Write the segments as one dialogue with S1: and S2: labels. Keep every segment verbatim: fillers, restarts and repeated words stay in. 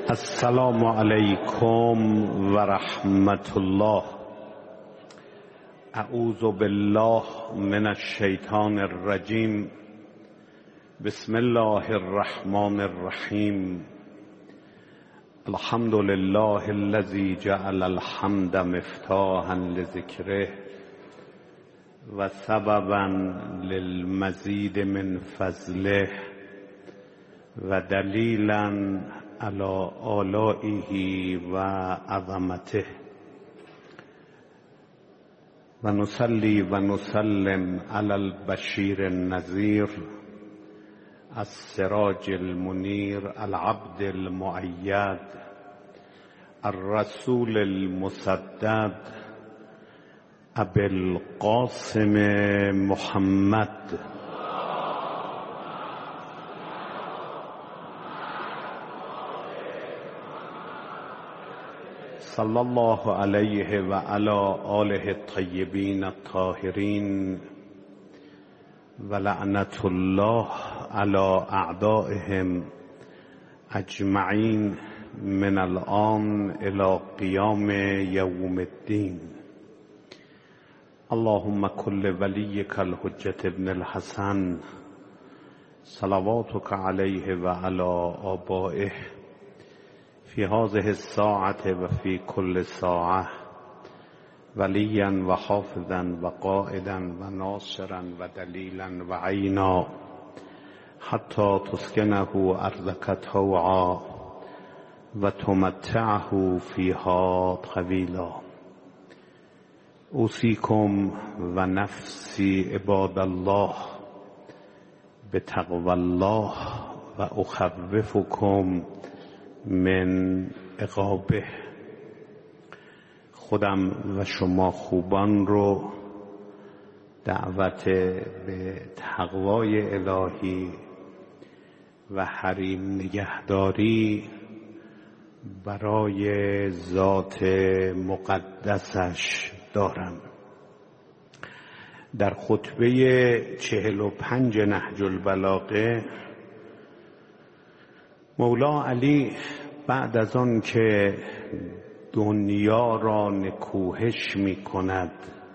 S1: السلام علیکم و رحمت الله. اعوذ بالله من الشیطان الرجیم. بسم الله الرحمن الرحیم. الحمد لله الذي جعل الحمد مفتاحا لذکره و سببا للمزید من فضله و دلیلا علی آلائه و عظمته و نصلی و نسلم علی البشیر النذیر السراج المنیر العبد المؤید الرسول المسدد ابی القاسم محمد صلی الله علیه و علی آله الطیبین الطاهرین و لعنت الله علی اعدائهم اجمعین من الآن الی قیام یوم الدین. اللهم کل ولیک الحجة ابن الحسن صلواتک علیه و علی آبائه فی هذه الساعة و فی کل ساعة ولیا و حافظا و قائدا و ناصرا و دلیلا و عینا حتی تسکنه ارضک طوعا و تمتعه فیها طویلا. اوصیکم و نفسی عباد الله بتقوی الله و اخوفکم من عقابه. خودم و شما خوبان رو دعوت به تقوای الهی و حریم نگهداری برای ذات مقدسش دارم. در خطبه چهل و پنج نهج البلاغه مولا علی بعد از آن که دنیا را نکوهش می کند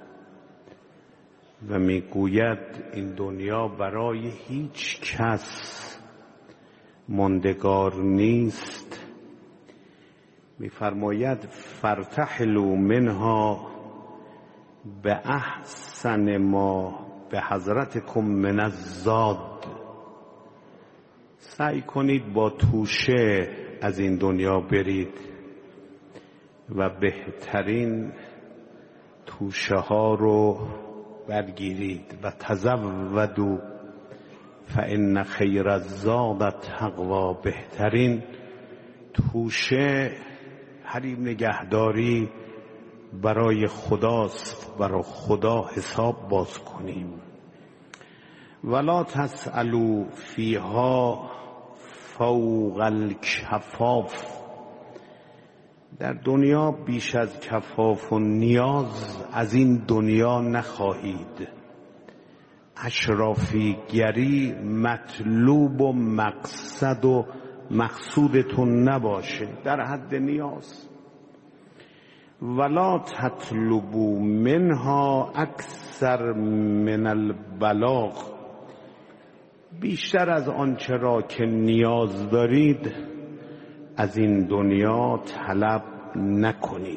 S1: و می گوید این دنیا برای هیچ کس ماندگار نیست، می فرماید فرتحلوا منها به احسن ما به حضرتکم من الزاد. سعی کنید با توشه از این دنیا برید و بهترین توشه ها رو برگیرید و تزودوا فان خیر الزاد التقوی. بهترین توشه حریم نگهداری برای خداست، برای خدا حساب باز کنیم. ولا تسألوا فیها فوق الکفاف. در دنیا بیش از کفاف و نیاز از این دنیا نخواهید. اشرافی گری مطلوب و مقصد و مقصودتون نباشه، در حد نیاز. ولا تطلبوا منها اکثر من البلاغ. بیشتر از آنچه را که نیاز دارید از این دنیا طلب نکنید.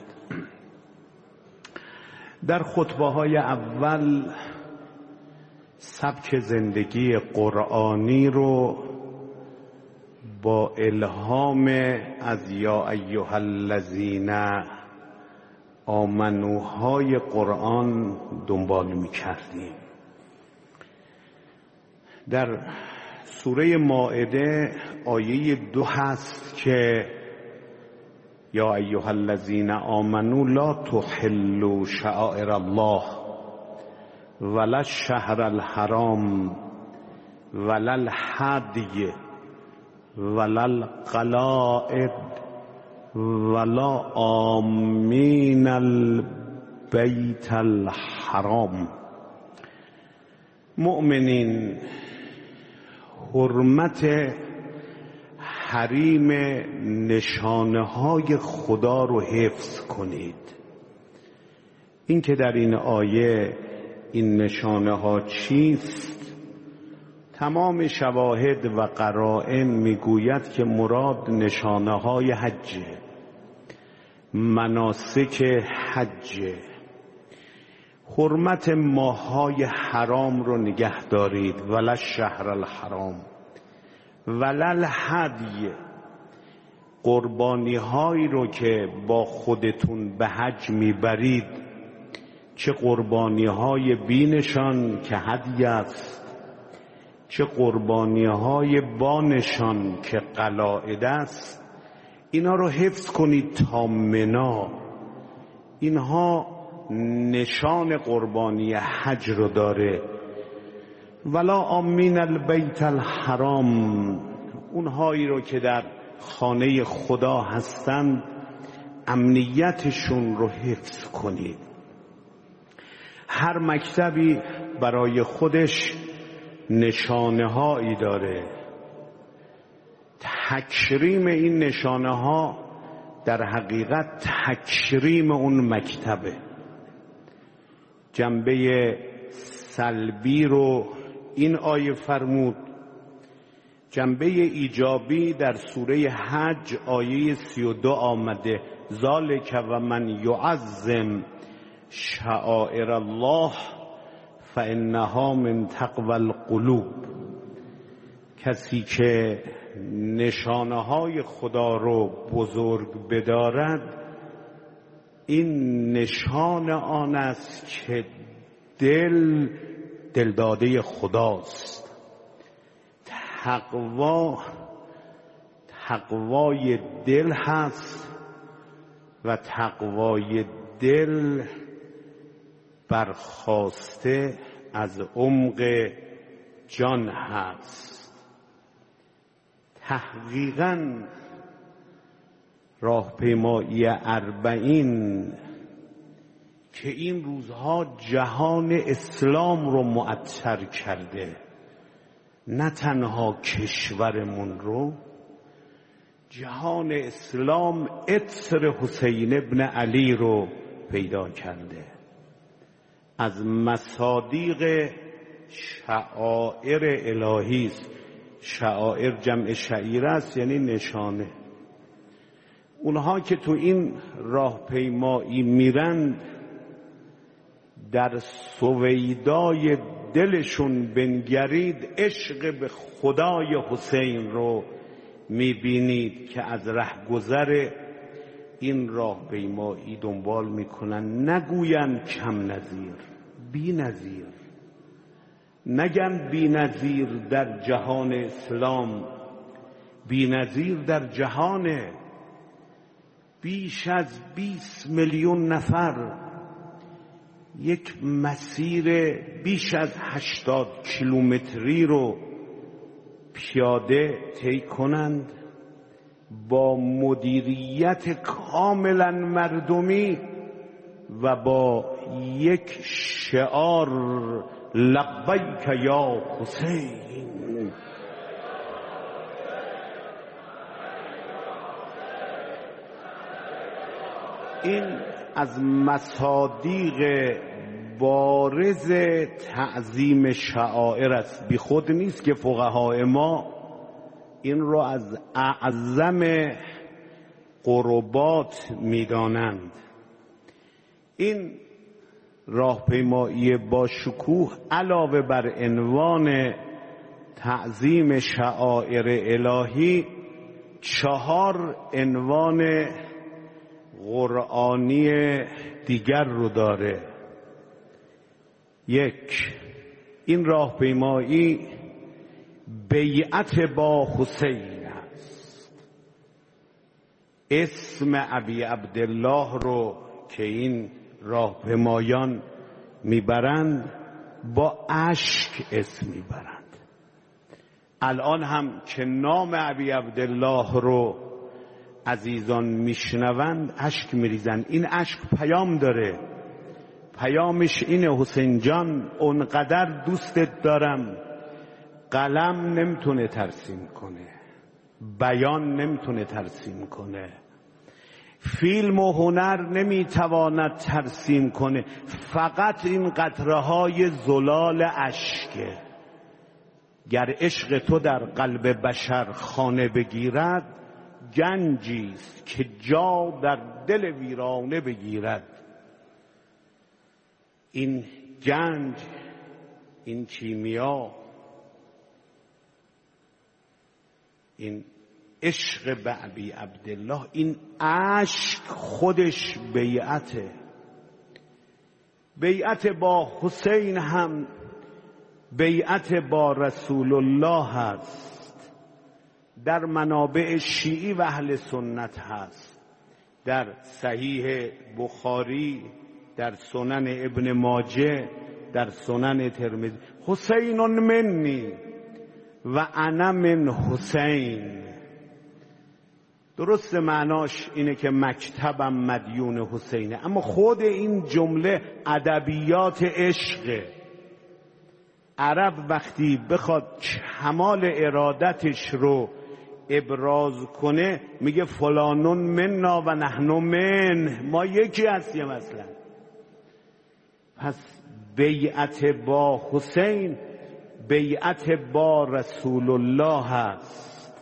S1: در خطبه های اول سبک زندگی قرآنی رو با الهام از یا ایها الذین آمنوهای قرآن دنبال می کردیم. در سوره مائده آیه دو هست که یا ایها الذین آمنوا لا تحلوا شعائر الله ولا الشهر الحرام ولا الهدی ولا القلائد ولا آمین البیت الحرام. مؤمنین، حرمت حریم نشانه های خدا رو حفظ کنید. این که در این آیه این نشانه ها چیست؟ تمام شواهد و قرائن میگوید که مراد نشانه های حجه، مناسک حجه. حرمت ماه‌های حرام رو نگه دارید، ولا شهر الحرام ولا الهدی. قربانی هایی رو که با خودتون به حج میبرید، چه قربانی های بینشان که هدیه است، چه قربانی های بانشان که قلائد است، اینا رو حفظ کنید تا منا. اینها نشان قربانی حج رو داره. ولا آمین البیت الحرام، اونهایی رو که در خانه خدا هستند امنیتشون رو حفظ کنید. هر مکتبی برای خودش نشانه هایی داره. تکریم این نشانه ها در حقیقت تکریم اون مکتبه. جنبه سلبی رو این آیه فرمود. جنبه ایجابی در سوره حج آیه سی و دو آمده، ذالک و من یعظم شعائر الله فانها من تقوی القلوب. کسی که نشانه های خدا رو بزرگ بدارد، این نشان آن است که دل دلداده خداست. تقوا تقوای دل هست و تقوای دل برخاسته از عمق جان هست. تحقیقاً راهپیمایی اربعین که این روزها جهان اسلام رو معطر کرده، نه تنها کشورمون رو، جهان اسلام عطر حسین ابن علی رو پیدا کرده. از مصادیق شعائر الهی است. شعائر جمع شعیره است، یعنی نشانه. اونها که تو این راهپیمایی میرند، در سویدای دلشون بنگرید، عشق به خدای حسین رو میبینید که از رهگذر این راهپیمایی دنبال میکنن. نگوین کم نظیر، بی نظیر. نگن بی نظیر در جهان اسلام، بی نظیر در جهان. بیش از بیست میلیون نفر یک مسیر بیش از هشتاد کیلومتری رو پیاده طی کنند با مدیریت کاملا مردمی و با یک شعار لبیک یا حسین. این از مصادیق بارز تعظیم شعائر است. بی خود نیست که فقهای ما این رو از اعظم قربات میدانند. این راهپیمایی با شکوه علاوه بر عنوان تعظیم شعائر الهی، چهار عنوان قرآنی دیگر رو داره. یک، این راهپیمایی بیعت با حسین است. اسم ابی عبدالله رو که این راهپیمایان میبرند با اشک اسم میبرند. الان هم که نام ابی عبدالله رو عزیزان میشنوند اشک میریزند. این اشک پیام داره. پیامش اینه: حسین جان، اونقدر دوستت دارم قلم نمیتونه ترسیم کنه. بیان نمیتونه ترسیم کنه، فیلم و هنر نمیتواند ترسیم کنه، فقط این قطره های زلال اشکه. گر عشق تو در قلب بشر خانه بگیرد، گنجی است که جا در دل ویرانه بگیرد. این گنج، این کیمیا، این عشق به ابی عبدالله، این عشق خودش بیعته. بیعت با حسین هم بیعت با رسول الله هست، در منابع شیعی و اهل سنت هست، در صحیح بخاری، در سنن ابن ماجه، در سنن ترمذی. حسین منی و انا من حسین. درست معناش اینه که مکتبم مدیون حسینه، اما خود این جمله ادبیات عشقه. عرب وقتی بخواد کمال ارادتش رو ابراز کنه میگه فلانون مننا و نحن من، ما یکی هستیم اصلا. پس بیعت با حسین بیعت با رسول الله هست.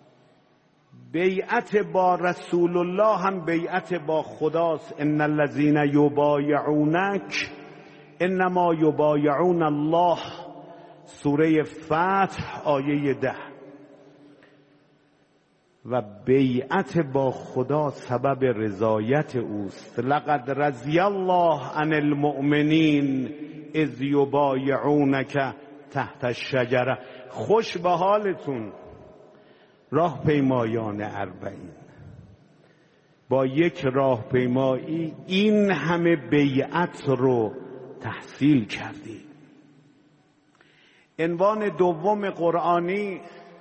S1: بیعت با رسول الله هم بیعت با خداست. ان الذين یبایعونک انما یبایعون الله، سوره فتح آیه ده. و بیعت با خدا سبب رضایت اوست. لقد رضی الله عن المؤمنین اذ یبایعونک تحت الشجره. خوش به حالتون راه پیمایان اربعین، با یک راه پیمایی این همه بیعت رو تحصیل کردید. عنوان دوم قرآنی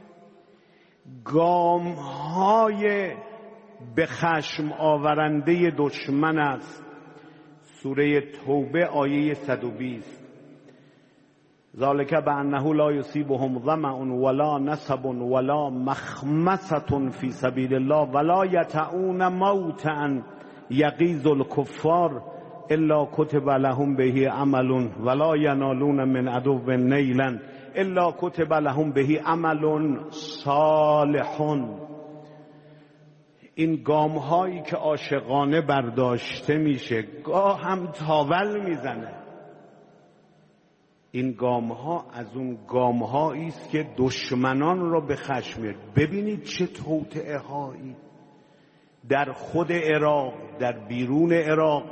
S1: گام‌های به خشم آورنده دشمن است. سوره توبه آیه صد و بیست. ذالک بانه لا یصیبهم ظمأ ولا نصب ولا مخمصة فی سبیل الله ولا یطؤون موطئا یغیظ الکفار الا کتب لهم به عمل ولا ینالون من عدو نیلا الا کتب لهم به عمل صالح. این گام هایی که عاشقانه برداشته میشه گاه هم تاول میزنه. این گام ها از اون گام هایی است که دشمنان را به خشم میاره. ببینید چه توطئه هایی در خود عراق، در بیرون عراق،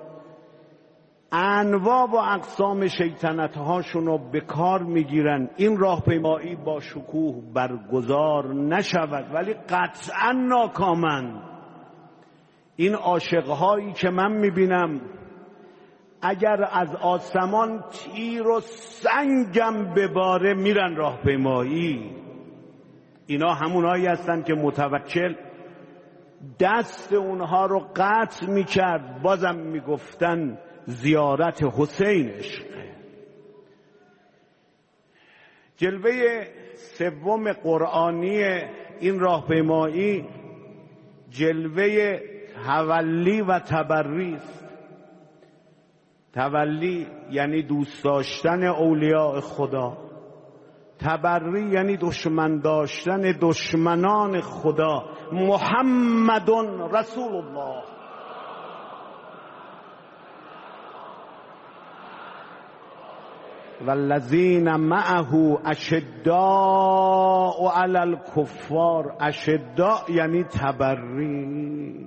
S1: انواع و اقسام شیطنت هاشون رو به کار میگیرن. این راهپیمایی با شکوه برگزار نشود ولی قطعا ناکامند. این عاشقهایی که من میبینم اگر از آسمان تیر و سنگم بباره میرن راهپیمایی. اینا همونایی هستن که متوکل دست اونها رو قطع میکرد، بازم میگفتن زیارت حسین عشقه. جلوه سوم قرآنی این راهپیمایی جلوه تولی و تبری است. تولی یعنی دوست داشتن اولیاء خدا، تبری یعنی دشمن داشتن دشمنان خدا. محمد رسول الله. والذین معه اشداء علی الکفار. اشداء یعنی تبری.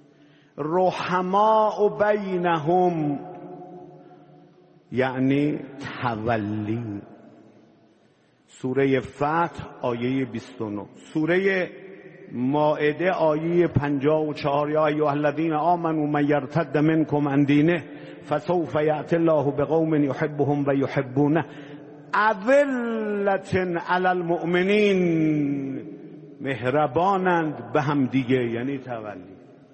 S1: رحماء بینهم یعنی تولی. سوره فتح آیه بیست و نه. سوره مائده آیه پنجاه و چهار. یا ایها الذین آمنوا من یرتد منکم عن دینه فسوف یأتی الله بقوم یحبهم و یحبونه اذلة علی المؤمنین. مهربانند به هم دیگه یعنی تولی.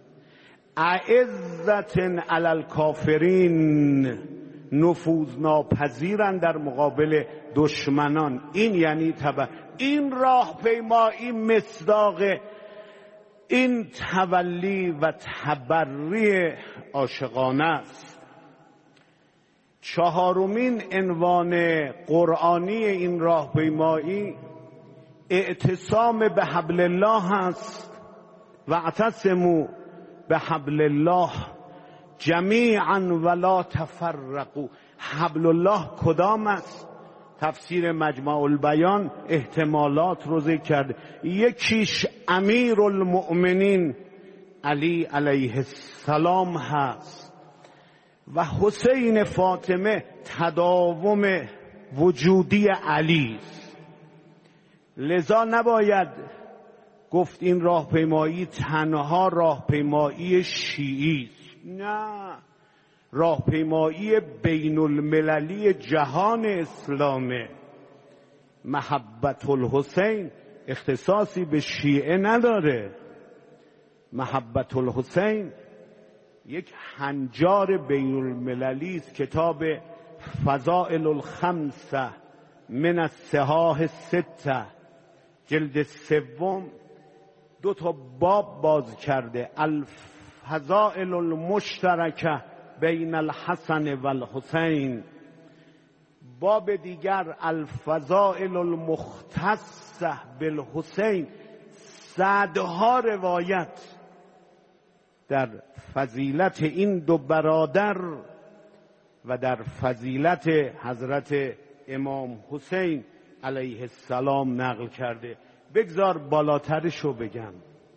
S1: اعزة علی الکافرین. نفوذ ناپذیرند در مقابل دشمنان. این یعنی تبع. این راهپیمایی مصداق این تولی و تبری عاشقانه است. چهارمین عنوان قرآنی این راهپیمایی اعتصام به حبل الله است. و اعتصموا به حبل الله جمیعا ولا تفرقوا. حبل الله کدام است؟ تفسیر مجمع البیان احتمالات رو ذکر کرده. یکیش امیر المؤمنین علی علیه السلام هست و حسین فاطمه تداوم وجودی علی است. لذا نباید گفت این راهپیمایی تنها راهپیمایی شیعی است. نه، راهپیمایی بین المللی جهان اسلامه. محبت الحسین اختصاصی به شیعه نداره. محبت الحسین یک هنجار بین المللی است. کتاب فضائل الخمسه من الصحاح السته جلد سوم دو تا باب باز کرده. الفضائل المشترکه بین الحسن و الحسین. باب دیگر الفضائل المختصه بالحسین. صدها روایت در فضیلت این دو برادر و در فضیلت حضرت امام حسین علیه السلام نقل کرده. بگذار بالاترشو بگم.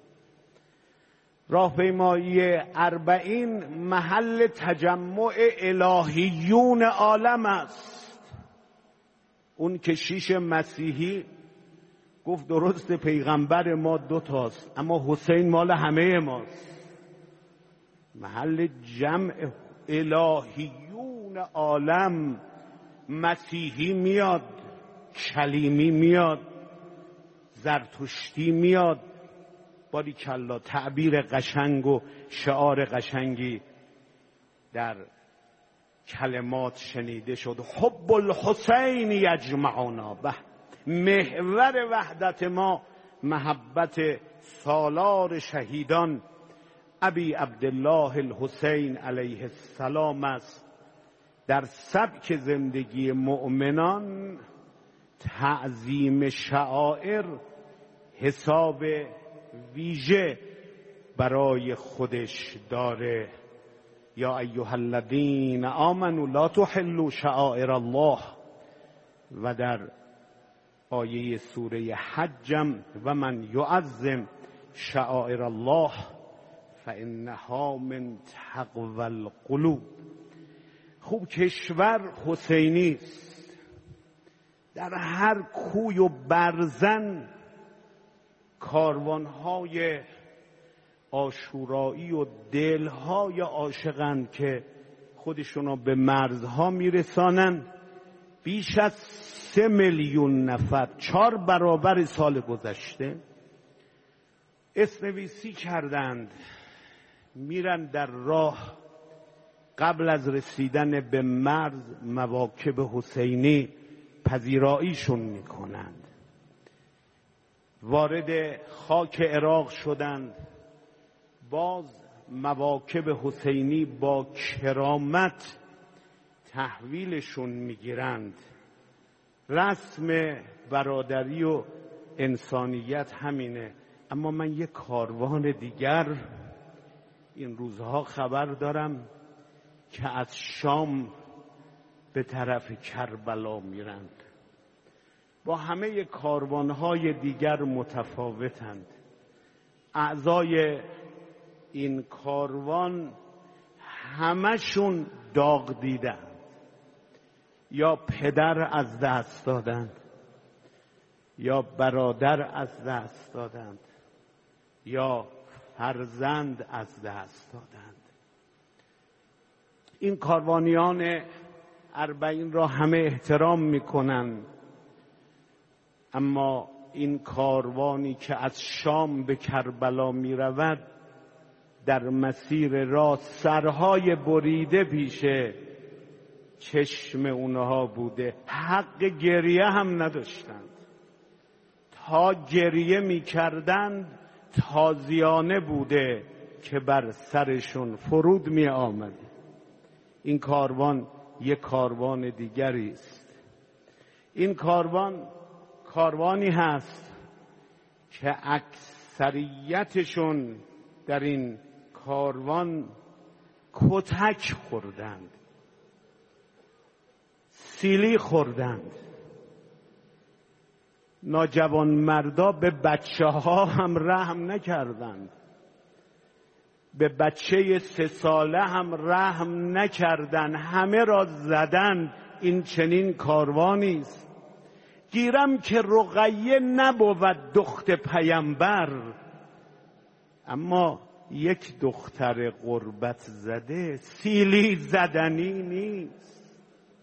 S1: راهپیمایی اربعین محل تجمع الهیون عالم است. اون کشیش مسیحی گفت درست پیغمبر ما دو تاست اما حسین مال همه ماست. محل جمع الهیون عالم. مسیحی میاد، کلیمی میاد، زرتشتی میاد. باری کلا تعبیر قشنگ و شعار قشنگی در کلمات شنیده شد. حب الحسین یجمعنا به. محور وحدت ما محبت سالار شهیدان ابی عبدالله الحسین علیه السلام است. در سبک زندگی مؤمنان تعظیم شعائر حساب ویژه برای خودش داره. یا ایها الذین آمنوا لا تحلوا شعائر الله. و در آیه سوره حجم و من یعظم شعائر الله فانها من تقوی القلوب. خوب کشور حسینی است. در هر کوی و برزن کاروانهای عاشورایی و دلهای عاشقند که خودشونو به مرزها میرسانن. بیش از سه میلیون نفر، چهار برابر سال گذشته، اسمنویسی کردند. میرن در راه قبل از رسیدن به مرز مواکب حسینی پذیراییشون میکنند. وارد خاک عراق شدند. باز مواکب حسینی با کرامت تحویلشون میگیرند. رسم برادری و انسانیت همینه. اما من یک کاروان دیگر این روزها خبر دارم که از شام به طرف کربلا میرند. با همه کاروانهای دیگر متفاوتند. اعضای این کاروان همشون داغ دیدند. یا پدر از دست دادند، یا برادر از دست دادند، یا فرزند از دست دادند. این کاروانیان اربعین را همه احترام میکنند، اما این کاروانی که از شام به کربلا می رود در مسیر راه سرهای بریده پیشه چشم اونها بوده. حق گریه هم نداشتند. ها گریه می کردند تازیانه بوده که بر سرشون فرود می آمده. این کاروان یک کاروان دیگری است. این کاروان کاروانی هست که اکثریتشون در این کاروان کتک خوردند، سیلی خوردند. ناجوان مردا به بچه ها هم رحم نکردند، به بچه سه ساله هم رحم نکردند، همه را زدند. این چنین کاروانی است. گیرم که رقیه نبود دخت پیامبر، اما یک دختر غربت زده سیلی زدنی نیست.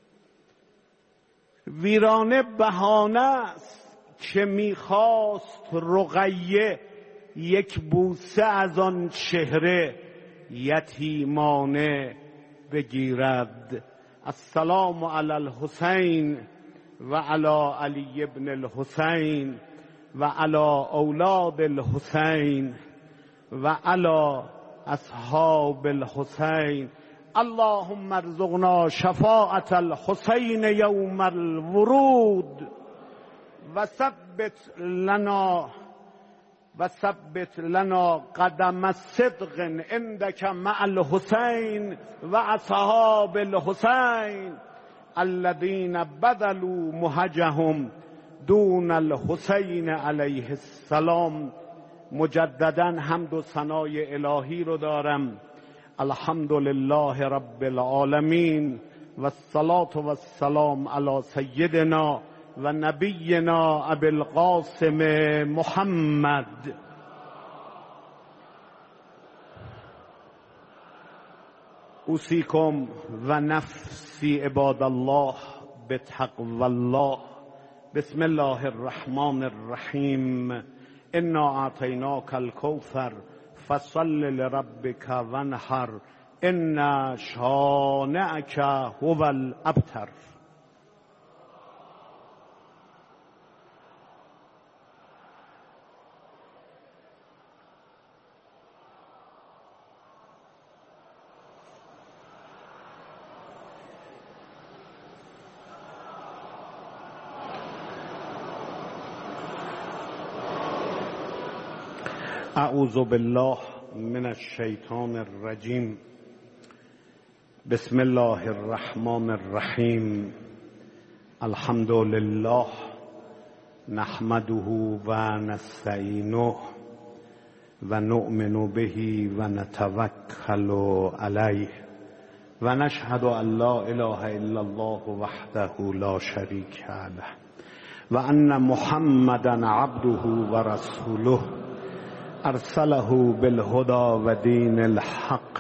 S1: ویرانه بهانه است که میخواست رقیه یک بوسه از آن چهره یتیمانه بگیرد. السلام علی الحسین و علی علی ابن الحسین و علی اولاد الحسین و علی اصحاب الحسین. اللهم ارزقنا شفاعت الحسین یوم الورود و ثبت لنا و ثبت لنا قدم صدق عندك مع الحسین و اصحاب الحسین الذين بذلوا مهجهم دون الحسین علیه السلام. مجددا حمد و ثنای الهی رو دارم. الحمد لله رب العالمین و الصلاة و السلام علی سیدنا و نبینا ابی القاسم محمد. اوصیکم و نفسی عباد الله بتقوی الله. بسم الله الرحمن الرحیم. انا اعطیناک الکوثر فصل لربک وانحر ان شانئک هو الابتر. اعوذ بالله من الشیطان الرجیم. بسم الله الرحمن الرحیم. الحمد لله نحمده و نستعینه و نؤمن به و نتوکل علیه و نشهد ان لا اله الا الله وحده لا شریک له و ان محمدا عبده و رسوله ارسله بالهدى و دین الحق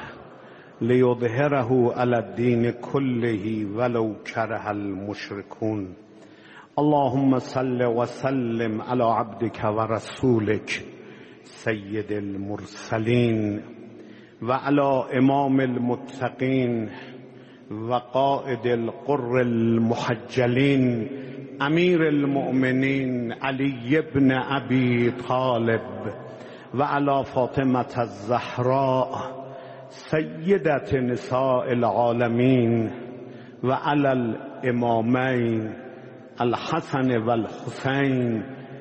S1: لیظهره علی الدین کله ولو کره المشرکون. اللهم صل و سلم علی عبدک و رسولک سید المرسلین و علی امام المتقین و قائد القر المحجلین امیر المؤمنین علی ابن ابی طالب و علی فاطمة الزهراء سیدة نساء العالمین و علی الامامین الحسن و الحسین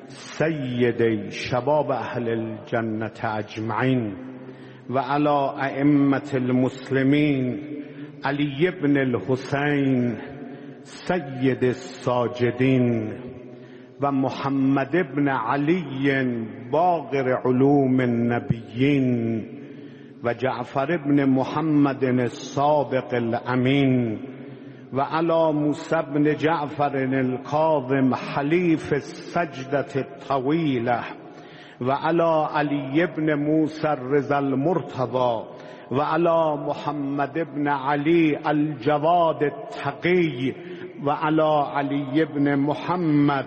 S1: سیدی شباب اهل الجنة اجمعین و علی ائمة المسلمین علی ابن الحسین سید الساجدین و محمد ابن علی باقر علوم النبیین و جعفر ابن محمد الصادق الامین و علی موسی ابن جعفر الکاظم حلیف السجدة الطویلة و علی علی ابن موسی الرضا المرتضی و علی محمد ابن علی الجواد التقی و علی علی ابن محمد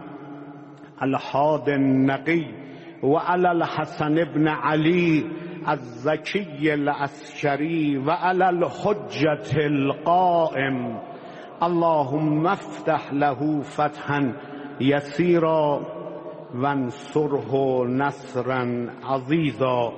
S1: الحاد النقی و علی الحسن ابن علی الزکی العسکری و علی الحجة القائم. اللهم افتح له فتحا یسیرا وانصره نصرا عزیزا.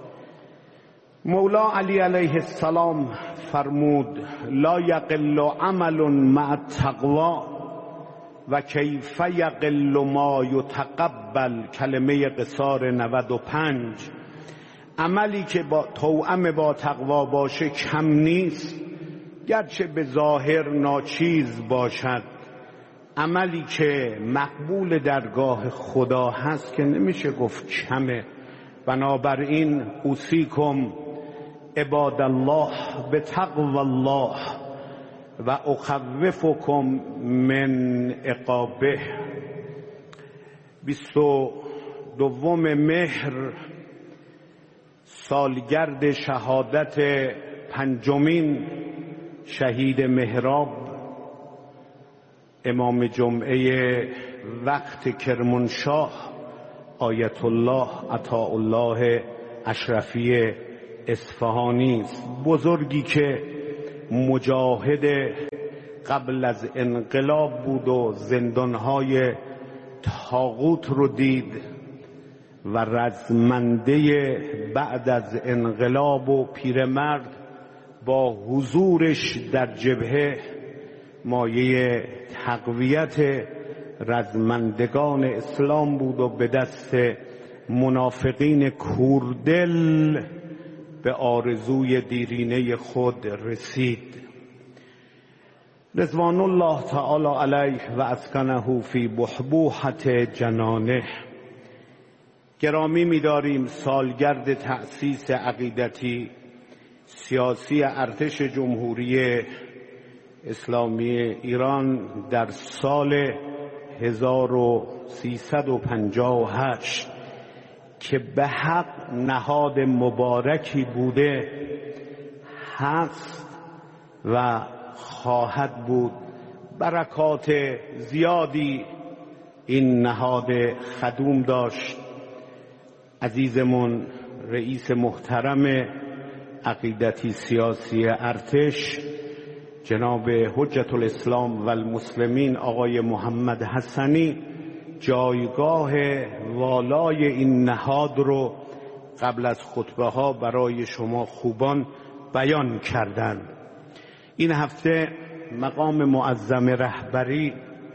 S1: مولا علی علیه السلام فرمود لا یقل عمل مع التقوا و کیف یقل ما یتقبل. کلمه قصار نود و پنج. عملی که با توأم با تقوا باشه کم نیست، گرچه به ظاهر ناچیز باشد. عملی که مقبول درگاه خدا هست که نمیشه گفت کمه. بنابراین اوصیکم عباد الله به تقوی الله و اخوفکم من عقابه. بیست و دوم مهر سالگرد شهادت پنجمین شهید محراب امام جمعه وقت کرمانشاه آیت الله عطاءالله اشرفی اصفهانی است. بزرگی که مجاهد قبل از انقلاب بود و زندانهای طاغوت رو دید و رزمنده بعد از انقلاب و پیرمرد با حضورش در جبهه مایه تقویت رزمندگان اسلام بود و به دست منافقین کوردل به آرزوی دیرینه خود رسید. رضوان الله تعالی علیه و اسکنه فی بحبوحت جنانه. گرامی می‌داریم سالگرد تأسیس عقیدتی سیاسی ارتش جمهوری اسلامی ایران در سال هزار و سیصد و پنجاه و هشت که به حق نهاد مبارکی بوده هست و خواهد بود. برکات زیادی این نهاد خدوم داشت. عزیزمون رئیس محترم عقیدتی سیاسی ارتش جناب حجت الاسلام و المسلمین آقای محمد حسنی جایگاه والای این نهاد رو قبل از خطبه ها برای شما خوبان بیان کردند. این هفته مقام معظم رهبری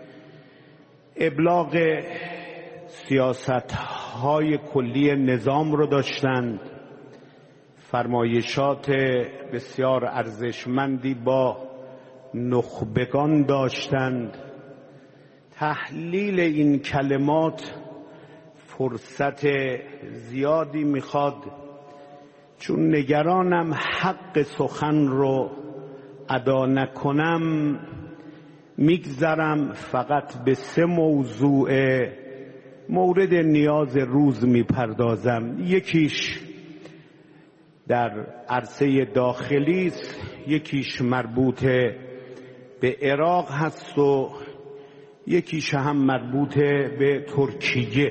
S1: ابلاغ سیاست های کلی نظام رو داشتند. فرمایشات بسیار ارزشمندی با نخبگان داشتند. تحلیل این کلمات فرصت زیادی میخواد، چون نگرانم حق سخن رو ادا نکنم میگذرم فقط به سه موضوع مورد نیاز روز میپردازم. یکیش در عرصه داخلی است، یکیش مربوط به عراق هست و یکیش هم مربوط به ترکیه.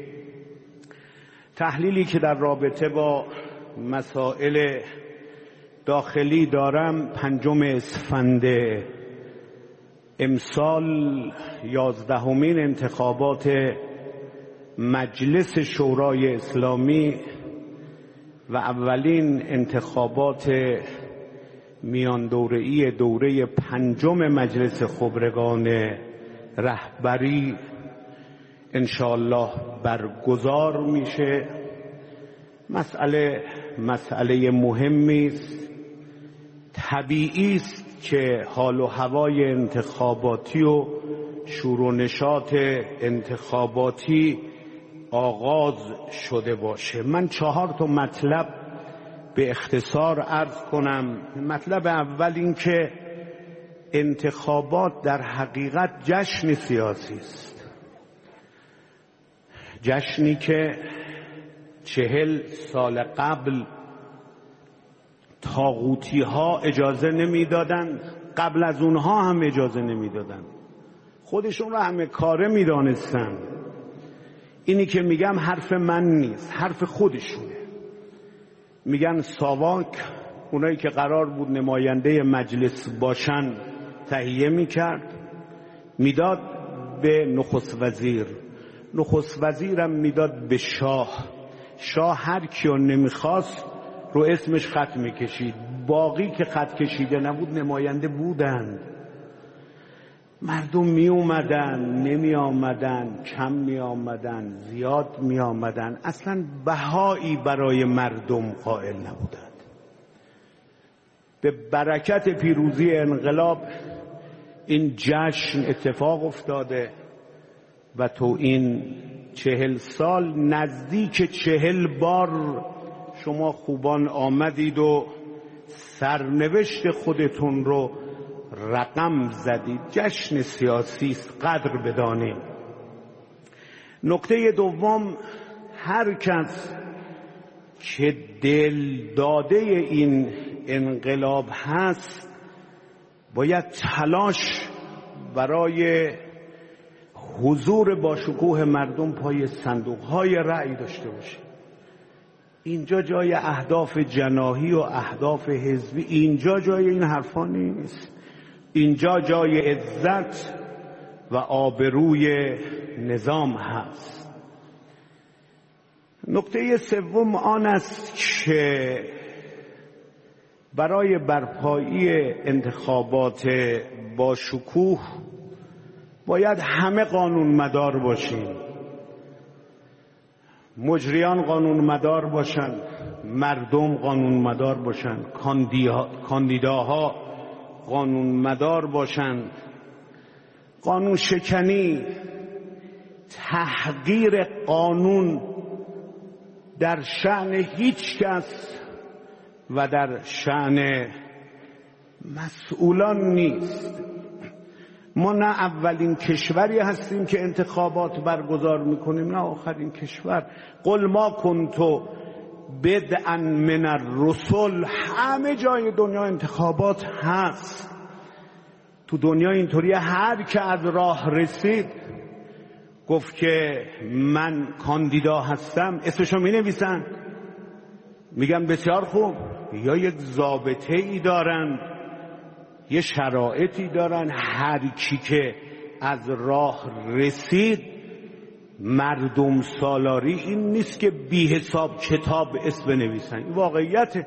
S1: تحلیلی که در رابطه با مسائل داخلی دارم، پنجم اسفند امسال یازدهمین انتخابات مجلس شورای اسلامی و اولین انتخابات میان دوره‌ای دوره پنجم مجلس خبرگان رهبری انشاءالله برگزار میشه. مسئله مسئله مهمی است. طبیعی است که حال و هوای انتخاباتی و شور و نشاط انتخاباتی آغاز شده باشه. من چهار تا مطلب به اختصار عرض کنم. مطلب اول این که انتخابات در حقیقت جشن سیاسی است، جشنی که چهل سال قبل طاغوتی ها اجازه نمیدادند، قبل از اونها هم اجازه نمیدادند، خودشون رو همه کاره میدانستند. اینی که میگم حرف من نیست، حرف خودشونه. میگن ساواک اونایی که قرار بود نماینده مجلس باشن تهیه میکرد، میداد به نخست وزیر. نخست وزیرم میداد به شاه. شاه هر کیو نمیخواست رو اسمش خط میکشید، باقی که خط کشیده نبود نماینده بودند. مردم می اومدن، نمی آمدن، کم می آمدن، زیاد می آمدن، اصلا بهایی برای مردم قائل نبودند. به برکت پیروزی انقلاب این جشن اتفاق افتاده و تو این چهل سال نزدیک چهل بار شما خوبان آمدید و سرنوشت خودتون رو رقم زدید. جشن سیاسی است، قدر بدانید. نکته دوم، هر کس که دل داده این انقلاب هست باید تلاش برای حضور با شکوه مردم پای صندوق‌های رأی داشته باشه. اینجا جای اهداف جناحی و اهداف حزبی، اینجا جای این حرفا نیست. اینجا جای عزت و آبروی نظام هست. نکته سوم آن است که برای برپایی انتخابات با شکوه باید همه قانون مدار باشیم. مجریان قانون مدار باشند، مردم قانون مدار باشند، کاندیداها قانون مدار باشند. قانون شکنی، تحقیر قانون در شأن هیچ کس و در شأن مسئولان نیست. ما نه اولین کشوری هستیم که انتخابات برگزار میکنیم، نه آخرین کشور. قل ما کنتو بدعا من الرسل، همه جای دنیا انتخابات هست. تو دنیا اینطوری هر که از راه رسید گفت که من کاندیدا هستم، اسمشو می نویسن، میگن بسیار خوب، یا یک ضابطه ای دارن، یه شرایطی دارن، هر کی که از راه رسید. مردم سالاری این نیست که بی حساب کتاب اسم بنویسن، این واقعیته.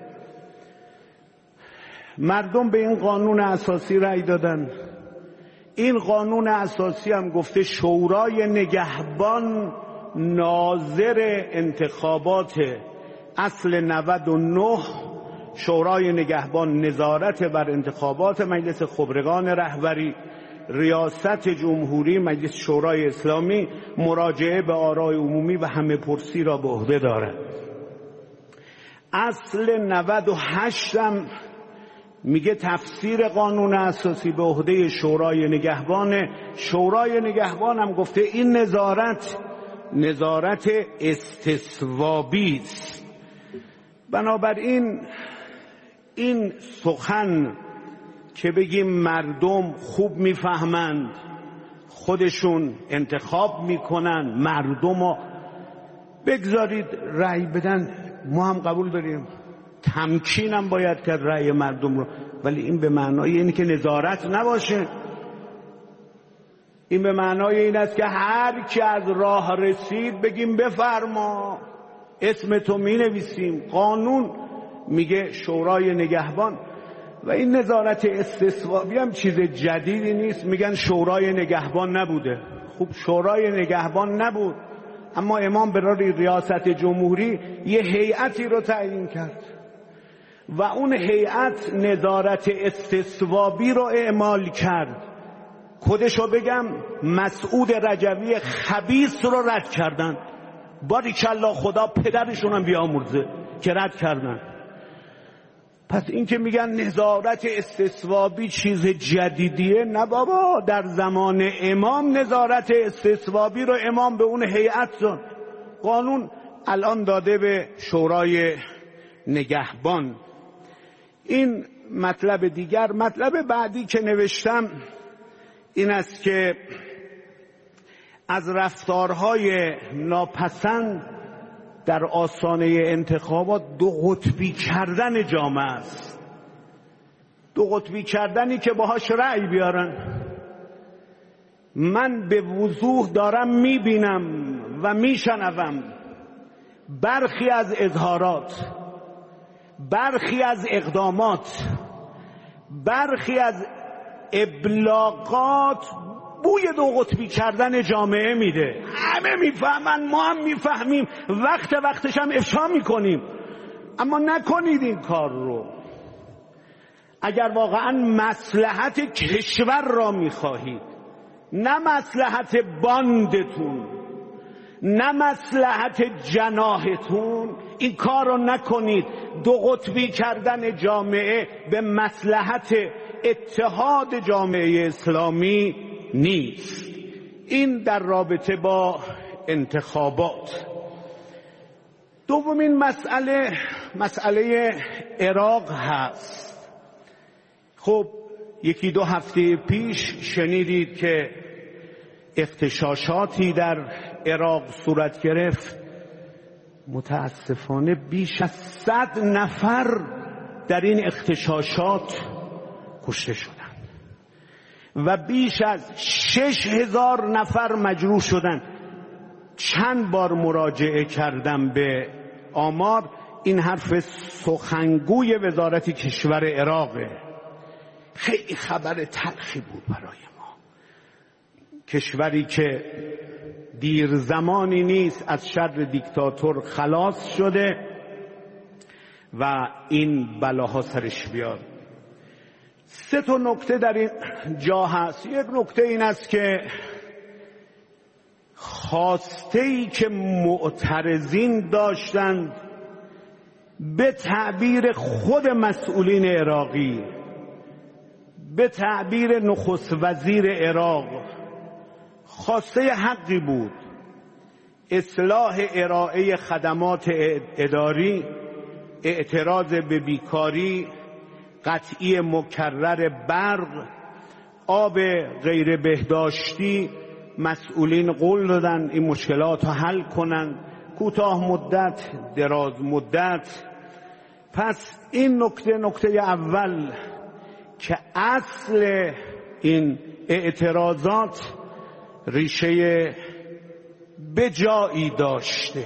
S1: مردم به این قانون اساسی رأی دادن. این قانون اساسی هم گفته شورای نگهبان ناظر انتخابات. اصل نود و نه شورای نگهبان نظارت بر انتخابات، مجلس خبرگان رهبری، ریاست جمهوری، مجلس شورای اسلامی، مراجعه به آرای عمومی و همه پرسی را به عهده دارد. اصل نود و هشت هم میگه تفسیر قانون اساسی به عهده شورای نگهبان. شورای نگهبان هم گفته این نظارت نظارت استصوابی است. بنابراین این سخن که بگیم مردم خوب میفهمند، خودشون انتخاب میکنن، مردم رو بگذارید رأی بدن، ما هم قبول داریم، تمکین هم باید کرد رأی مردم رو، ولی این به معنای اینه که نظارت نباشه. این به معنای این است که هر کی از راه رسید بگیم بفرما، اسم تو می نویسیم. قانون میگه شورای نگهبان. و این نظارت استصوابی هم چیز جدیدی نیست. میگن شورای نگهبان نبوده. خب شورای نگهبان نبود، اما امام برای ریاست جمهوری یه هیئتی رو تعیین کرد و اون هیئت نظارت استصوابی رو اعمال کرد. خودشو بگم مسعود رجوی خبیث رو رد کردن. باریکالله، خدا پدرشون هم بیامرزه که رد کردن. پس این که میگن نظارت استصوابی چیز جدیدیه، نه بابا، در زمان امام نظارت استصوابی رو امام به اون هیئت داد. قانون الان داده به شورای نگهبان. این مطلب دیگر. مطلب بعدی که نوشتم این است که از رفتارهای ناپسند در آستانه انتخابات دو قطبی کردن جامعه است. دو قطبی کردنی که باهاش رأی بیارن. من به وضوح دارم میبینم و میشنوم برخی از اظهارات، برخی از اقدامات، برخی از ابلاغات بوی دو قطبی کردن جامعه میده. همه میفهمن، ما هم میفهمیم، وقت وقتش هم افشا میکنیم. اما نکنید این کار رو. اگر واقعا مصلحت کشور را میخواهید، نه مصلحت باندتون، نه مصلحت جناحتون، این کار رو نکنید. دو قطبی کردن جامعه به مصلحت اتحاد جامعه اسلامی نیست. این در رابطه با انتخابات. دومین مسئله مسئله عراق هست. خب یکی دو هفته پیش شنیدید که اغتشاشاتی در عراق صورت گرفت. متاسفانه بیش از صد نفر در این اغتشاشات کشته شدند و بیش از شش هزار نفر مجروح شدند. چند بار مراجعه کردم به آمار. این حرف سخنگوی وزارت کشور عراقه. خیلی خبر تلخی بود برای ما. کشوری که دیر زمانی نیست از شر دیکتاتور خلاص شده و این بلاها سرش بیاد. سه تا نکته در این جا هست. یک نکته این است که خواسته‌ای که معترضین داشتند به تعبیر خود مسئولین عراقی، به تعبیر نخست وزیر عراق، خواسته حقی بود. اصلاح ارائه خدمات اداری، اعتراض به بیکاری، قطعی مکرر برق، آب غیر بهداشتی. مسئولین قول دادن این مشکلات رو حل کنن، کوتاه مدت، دراز مدت. پس این نکته نکته اول که اصل این اعتراضات ریشه به جایی داشته.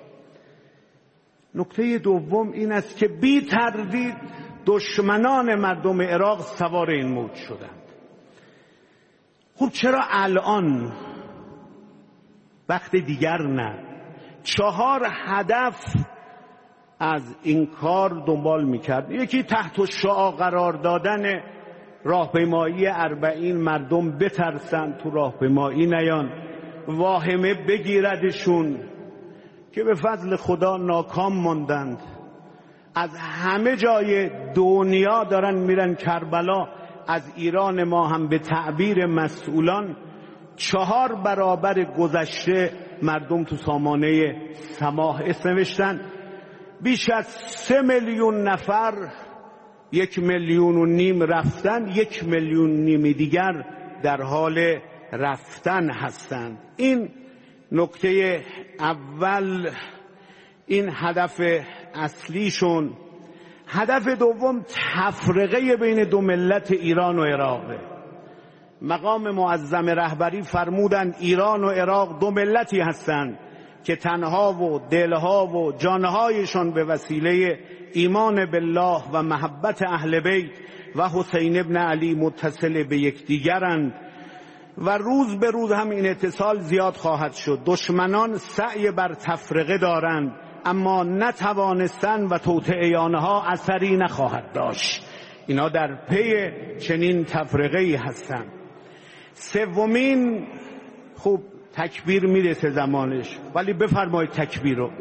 S1: نکته دوم این است که بی تردید دشمنان مردم عراق سوار این موج شدند. خب چرا الان؟ وقت دیگر نه. چهار هدف از این کار دنبال میکرد. یکی تحت الشعاع قرار دادن راهپیمایی اربعین، مردم بترسن تو راهپیمایی نیان، واهمه بگیردشون، که به فضل خدا ناکام ماندند. از همه جای دنیا دارن میرن کربلا. از ایران ما هم به تعبیر مسئولان چهار برابر گذشته مردم تو سامانه سماح اسم نوشتن. بیش از سه میلیون نفر، یک میلیون و نیم رفتن، یک میلیون نیم دیگر در حال رفتن هستند. این نکته اول، این هدف اصلیشون. هدف دوم تفرقه بین دو ملت ایران و عراقه. مقام معظم رهبری فرمودند ایران و عراق دو ملتی هستند که تنها و دلها و جانهایشان به وسیله ایمان بالله و محبت اهل بیت و حسین ابن علی متصل به یکدیگرند و روز به روز هم این اتصال زیاد خواهد شد. دشمنان سعی بر تفرقه دارند اما نتوانستن و توطئه آنها اثری نخواهد داشت. اینا در پی چنین تفرقه‌ای هستند. سومین، خوب تکبیر میرسه زمانش، ولی بفرمایید تکبیر رو.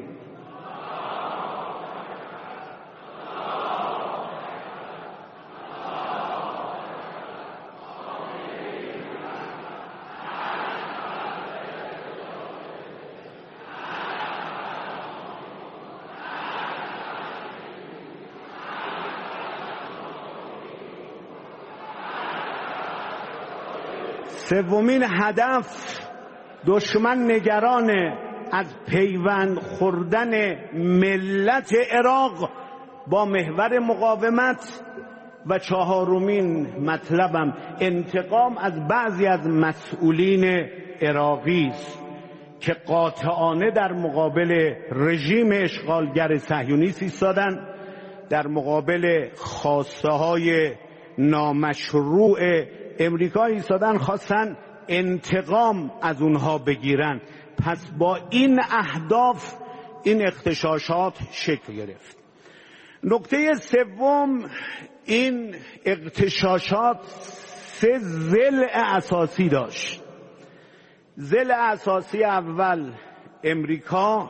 S1: سومین هدف، دشمن نگران از پیوند خوردن ملت عراق با محور مقاومت و چهارمین مطلبم انتقام از بعضی از مسئولین عراقی است که قاطعانه در مقابل رژیم اشغالگر صهیونیست ایستادن، در مقابل خواسته های نامشروع امریکا ایستادن، خواستن انتقام از اونها بگیرن. پس با این اهداف این اغتشاشات شکل گرفت. نکته سوم، این اغتشاشات سه ضلع اساسی داشت. ضلع اساسی اول امریکا،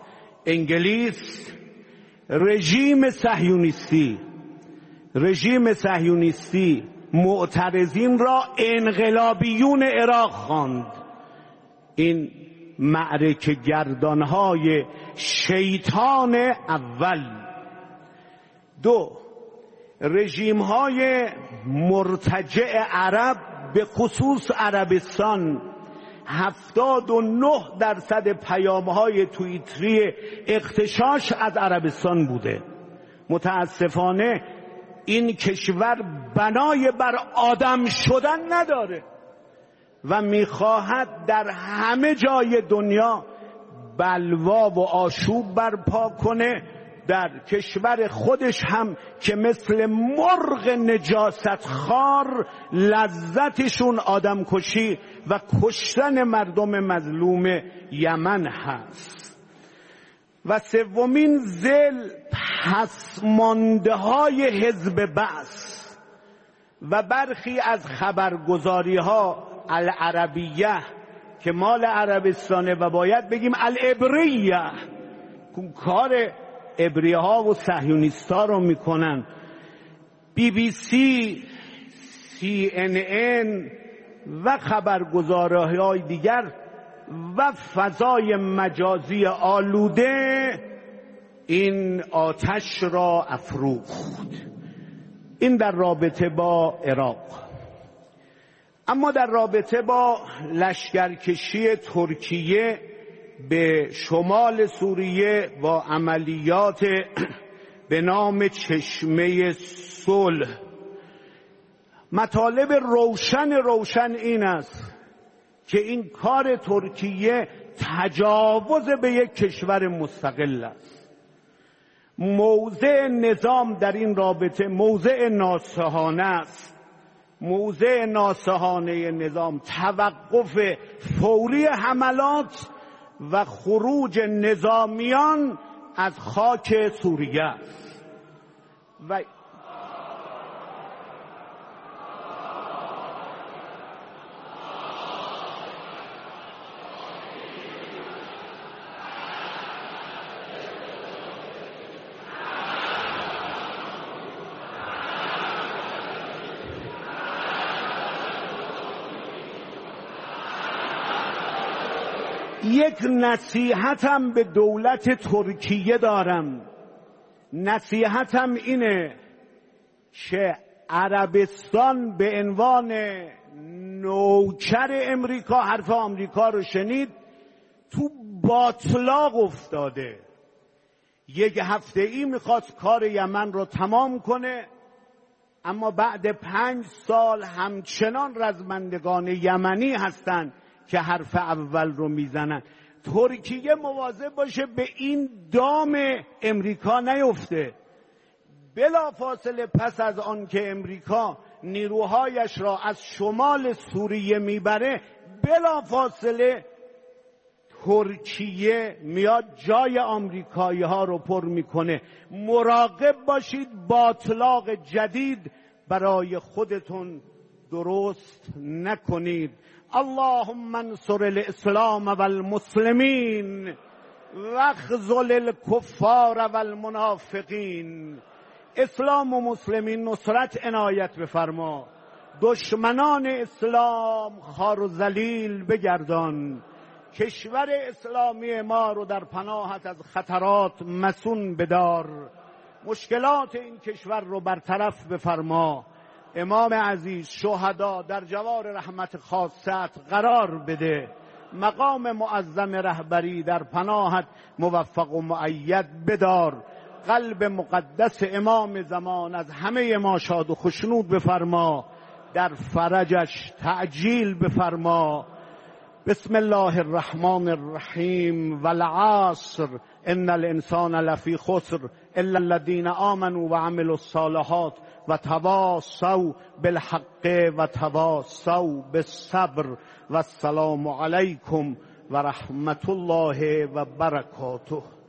S1: انگلیس، رژیم صهیونیستی. رژیم صهیونیستی معترضین را انقلابیون عراق خواند. این معرکه گردانهای شیطان اول. دو، رژیم های مرتجع عرب به خصوص عربستان، هفتاد و نه درصد پیام های توییتری اغتشاش از عربستان بوده. متاسفانه این کشور بنای بر آدم شدن نداره و میخواهد در همه جای دنیا بلوا و آشوب برپا کنه، در کشور خودش هم که مثل مرغ نجاست خار لذتشون آدم کشی و کشتن مردم مظلوم یمن هست. و سومین ذل پسمانده های حزب بعث و برخی از خبرگزاری ها العربیه که مال عربستانه و باید بگیم العبریه، کار عبریه ها و صهیونیستا رو میکنن. بی بی سی، سی ان ان و خبرگزاری های دیگر و فضای مجازی آلوده این آتش را افروخت. این در رابطه با عراق. اما در رابطه با لشکرکشی ترکیه به شمال سوریه با عملیات به نام چشمه صلح، مطالب روشن روشن این است که این کار ترکیه تجاوز به یک کشور مستقل است. موضع نظام در این رابطه موضع ناصحانه است. موضع ناصحانه نظام توقف فوری حملات و خروج نظامیان از خاک سوریه است. و یک نصیحتم به دولت ترکیه دارم. نصیحتم اینه که عربستان به عنوان نوکر امریکا، حرف آمریکا رو شنید، تو باطلاق افتاده. یک هفته ای میخواست کار یمن رو تمام کنه، اما بعد پنج سال همچنان رزمندگان یمنی هستند که حرف اول رو میزنن. ترکیه مواظب باشه به این دام امریکا نیفته. بلا فاصله پس از آن که امریکا نیروهایش را از شمال سوریه میبره، بلا فاصله ترکیه میاد جای آمریکایی ها رو پر میکنه. مراقب باشید باطلاق جدید برای خودتون درست نکنید. اللهم انصر الاسلام والمسلمین واخذل الکفار والمنافقین. اسلام و مسلمین نصرت عنایت بفرما، دشمنان اسلام خار و ذلیل بگردان. کشور اسلامی ما رو در پناهت از خطرات مصون بدار. مشکلات این کشور رو برطرف بفرما. امام عزیز شهدا در جوار رحمت خاصت قرار بده. مقام معظم رهبری در پناهت موفق و مؤید بدار. قلب مقدس امام زمان از همه ما شاد و خشنود بفرما. در فرجش تعجیل بفرما. بسم الله الرحمن الرحیم والعصر ان الانسان لفی خسر الا الذین آمنوا وعملوا الصالحات وتواصوا بالحق وتواصوا بالصبر والسلام علیکم و رحمت الله و برکاته.